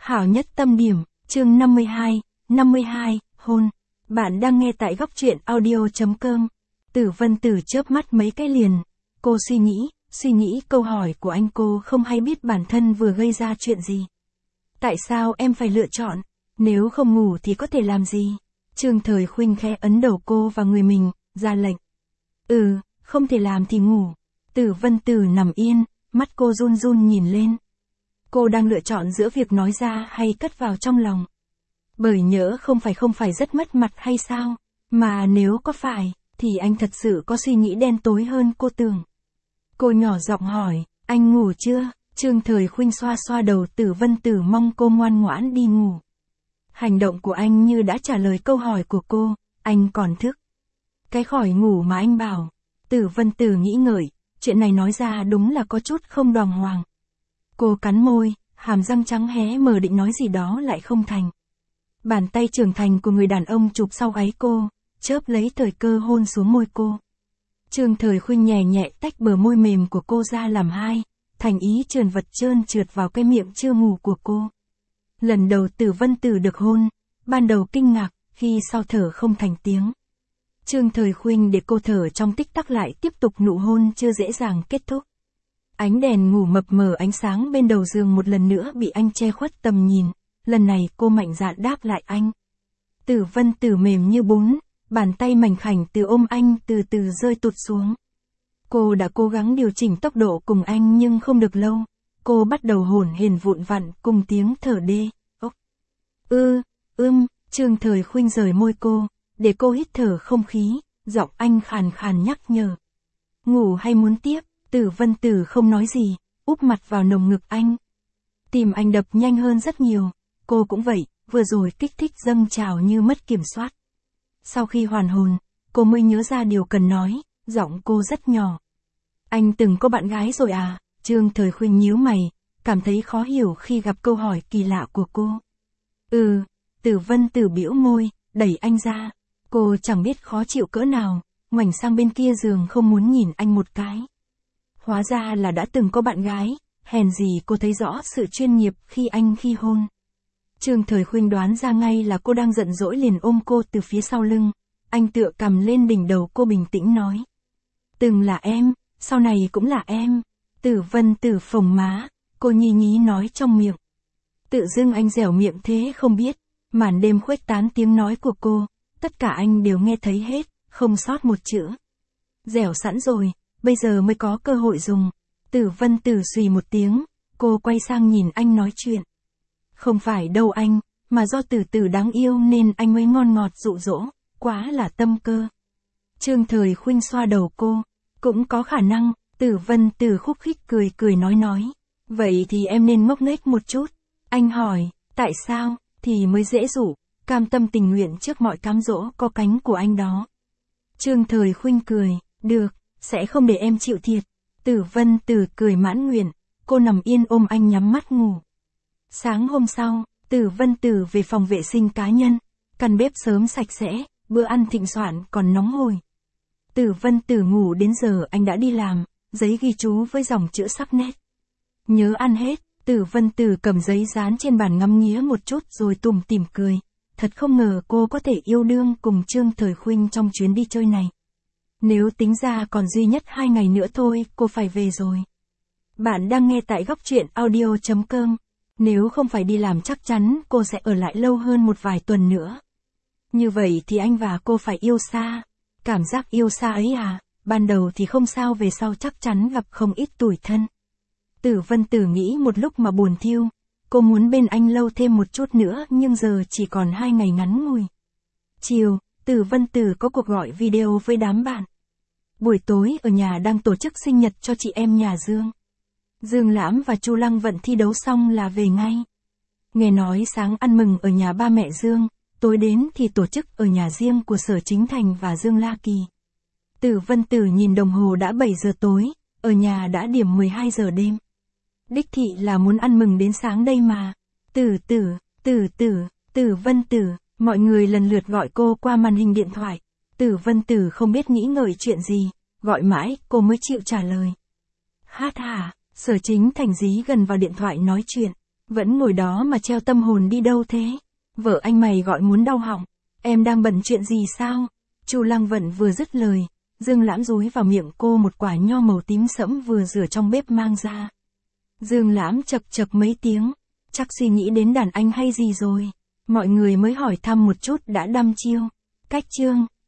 Hảo nhất tâm điểm, chương 52, hôn. Bạn đang nghe tại góc truyện audio.com. Tử Vân Tử chớp mắt mấy cái liền. Cô suy nghĩ câu hỏi của anh. Cô không hay biết bản thân vừa gây ra chuyện gì. Tại sao em phải lựa chọn? Nếu không ngủ thì có thể làm gì? Trương Thời Khuynh khẽ ấn đầu cô vào người mình, ra lệnh. Không thể làm thì ngủ. Tử Vân Tử nằm yên, mắt cô run run nhìn lên. Cô đang lựa chọn giữa việc nói ra hay cất vào trong lòng. Bởi nhỡ không phải rất mất mặt hay sao? Mà nếu có phải, thì anh thật sự có suy nghĩ đen tối hơn cô tưởng. Cô nhỏ giọng hỏi, anh ngủ chưa? Trương Thời Khuynh xoa xoa đầu Tử Vân Tử mong cô ngoan ngoãn đi ngủ. Hành động của anh như đã trả lời câu hỏi của cô, anh còn thức. Cái khỏi ngủ mà anh bảo. Tử Vân Tử nghĩ ngợi, chuyện này nói ra đúng là có chút không đàng hoàng. Cô cắn môi, hàm răng trắng hé mở định nói gì đó lại không thành. Bàn tay trưởng thành của người đàn ông chụp sau gáy cô, chớp lấy thời cơ hôn xuống môi cô. Trương Thời Khuynh nhẹ nhẹ tách bờ môi mềm của cô ra làm hai, thành ý trơn vật trơn trượt vào cái miệng chưa ngủ của cô. Lần đầu Tử Vân Tử được hôn, ban đầu kinh ngạc, khi sau thở không thành tiếng. Trương Thời Khuynh để cô thở trong tích tắc lại tiếp tục nụ hôn chưa dễ dàng kết thúc. Ánh đèn ngủ mập mờ ánh sáng bên đầu giường một lần nữa bị anh che khuất tầm nhìn, lần này cô mạnh dạn đáp lại anh. Tử Vân Tử mềm như bún, bàn tay mảnh khảnh từ ôm anh từ từ rơi tụt xuống. Cô đã cố gắng điều chỉnh tốc độ cùng anh nhưng không được lâu, cô bắt đầu hổn hển vụn vặn cùng tiếng thở đê, ốc. Trương Thời Khuynh rời môi cô, để cô hít thở không khí, giọng anh khàn khàn nhắc nhở. Ngủ hay muốn tiếp? Tử Vân Tử không nói gì, úp mặt vào lồng ngực anh. Tim anh đập nhanh hơn rất nhiều, cô cũng vậy, vừa rồi kích thích dâng trào như mất kiểm soát. Sau khi hoàn hồn, cô mới nhớ ra điều cần nói, giọng cô rất nhỏ. Anh từng có bạn gái rồi à? Trương Thời Khuynh nhíu mày, cảm thấy khó hiểu khi gặp câu hỏi kỳ lạ của cô. Tử Vân Tử bĩu môi, đẩy anh ra. Cô chẳng biết khó chịu cỡ nào, ngoảnh sang bên kia giường không muốn nhìn anh một cái. Hóa ra là đã từng có bạn gái, hèn gì cô thấy rõ sự chuyên nghiệp khi hôn. Trương Thời Khuynh đoán ra ngay là cô đang giận dỗi liền ôm cô từ phía sau lưng, anh tựa cằm lên đỉnh đầu cô bình tĩnh nói. Từng là em, sau này cũng là em. Tử Vân Tử phồng má, cô nhí nhí nói trong miệng. Tự dưng anh dẻo miệng thế không biết, màn đêm khuếch tán tiếng nói của cô, tất cả anh đều nghe thấy hết, không sót một chữ. Dẻo sẵn rồi, bây giờ mới có cơ hội dùng. Tử Vân Tử xùy một tiếng, cô quay sang nhìn anh nói chuyện. Không phải đâu anh, mà do Tử Tử đáng yêu nên anh mới ngon ngọt dụ dỗ, quá là tâm cơ. Trương Thời Khuynh xoa đầu cô, cũng có khả năng. Tử Vân Tử khúc khích cười nói. Vậy thì em nên ngốc nghếch một chút. Anh hỏi, tại sao, thì mới dễ dụ, cam tâm tình nguyện trước mọi cám dỗ có cánh của anh đó. Trương Thời Khuynh cười, được, sẽ không để em chịu thiệt. Tử Vân Tử cười mãn nguyện, cô nằm yên ôm anh nhắm mắt ngủ. Sáng hôm sau, Tử Vân Tử về phòng vệ sinh cá nhân, căn bếp sớm sạch sẽ, bữa ăn thịnh soạn còn nóng hổi. Tử Vân Tử ngủ đến giờ anh đã đi làm, giấy ghi chú với dòng chữ sắc nét. Nhớ ăn hết, Tử Vân Tử cầm giấy dán trên bàn ngắm nghía một chút rồi tủm tỉm cười. Thật không ngờ cô có thể yêu đương cùng Trương Thời Khuynh trong chuyến đi chơi này. Nếu tính ra còn duy nhất 2 ngày nữa thôi, cô phải về rồi. Bạn đang nghe tại góc truyện audio.com. Nếu không phải đi làm chắc chắn cô sẽ ở lại lâu hơn một vài tuần nữa. Như vậy thì anh và cô phải yêu xa. Cảm giác yêu xa ấy à, ban đầu thì không sao, về sau chắc chắn gặp không ít tủi thân. Tử Vân Tử nghĩ một lúc mà buồn thiu. Cô muốn bên anh lâu thêm một chút nữa nhưng giờ chỉ còn 2 ngày ngắn ngủi. Chiều, Tử Vân Tử có cuộc gọi video với đám bạn. Buổi tối ở nhà đang tổ chức sinh nhật cho chị em nhà Dương. Dương Lãm và Chu Lăng Vận thi đấu xong là về ngay. Nghe nói sáng ăn mừng ở nhà ba mẹ Dương, tối đến thì tổ chức ở nhà riêng của Sở Chính Thành và Dương La Kỳ. Tử Vân Tử nhìn đồng hồ đã 7 giờ tối, ở nhà đã điểm 12 giờ đêm. Đích thị là muốn ăn mừng đến sáng đây mà. Tử Vân Tử, mọi người lần lượt gọi cô qua màn hình điện thoại. Tử Vân Tử không biết nghĩ ngợi chuyện gì, gọi mãi cô mới chịu trả lời. Hát hả, Sở Chính Thành dí gần vào điện thoại nói chuyện. Vẫn ngồi đó mà treo tâm hồn đi đâu thế? Vợ anh mày gọi muốn đau họng. Em đang bận chuyện gì sao? Chu Lăng Vận vừa dứt lời, Dương Lãm dúi vào miệng cô một quả nho màu tím sẫm vừa rửa trong bếp mang ra. Dương Lãm chậc chậc mấy tiếng, chắc suy nghĩ đến đàn anh hay gì rồi. Mọi người mới hỏi thăm một chút đã đăm chiêu. Cách chương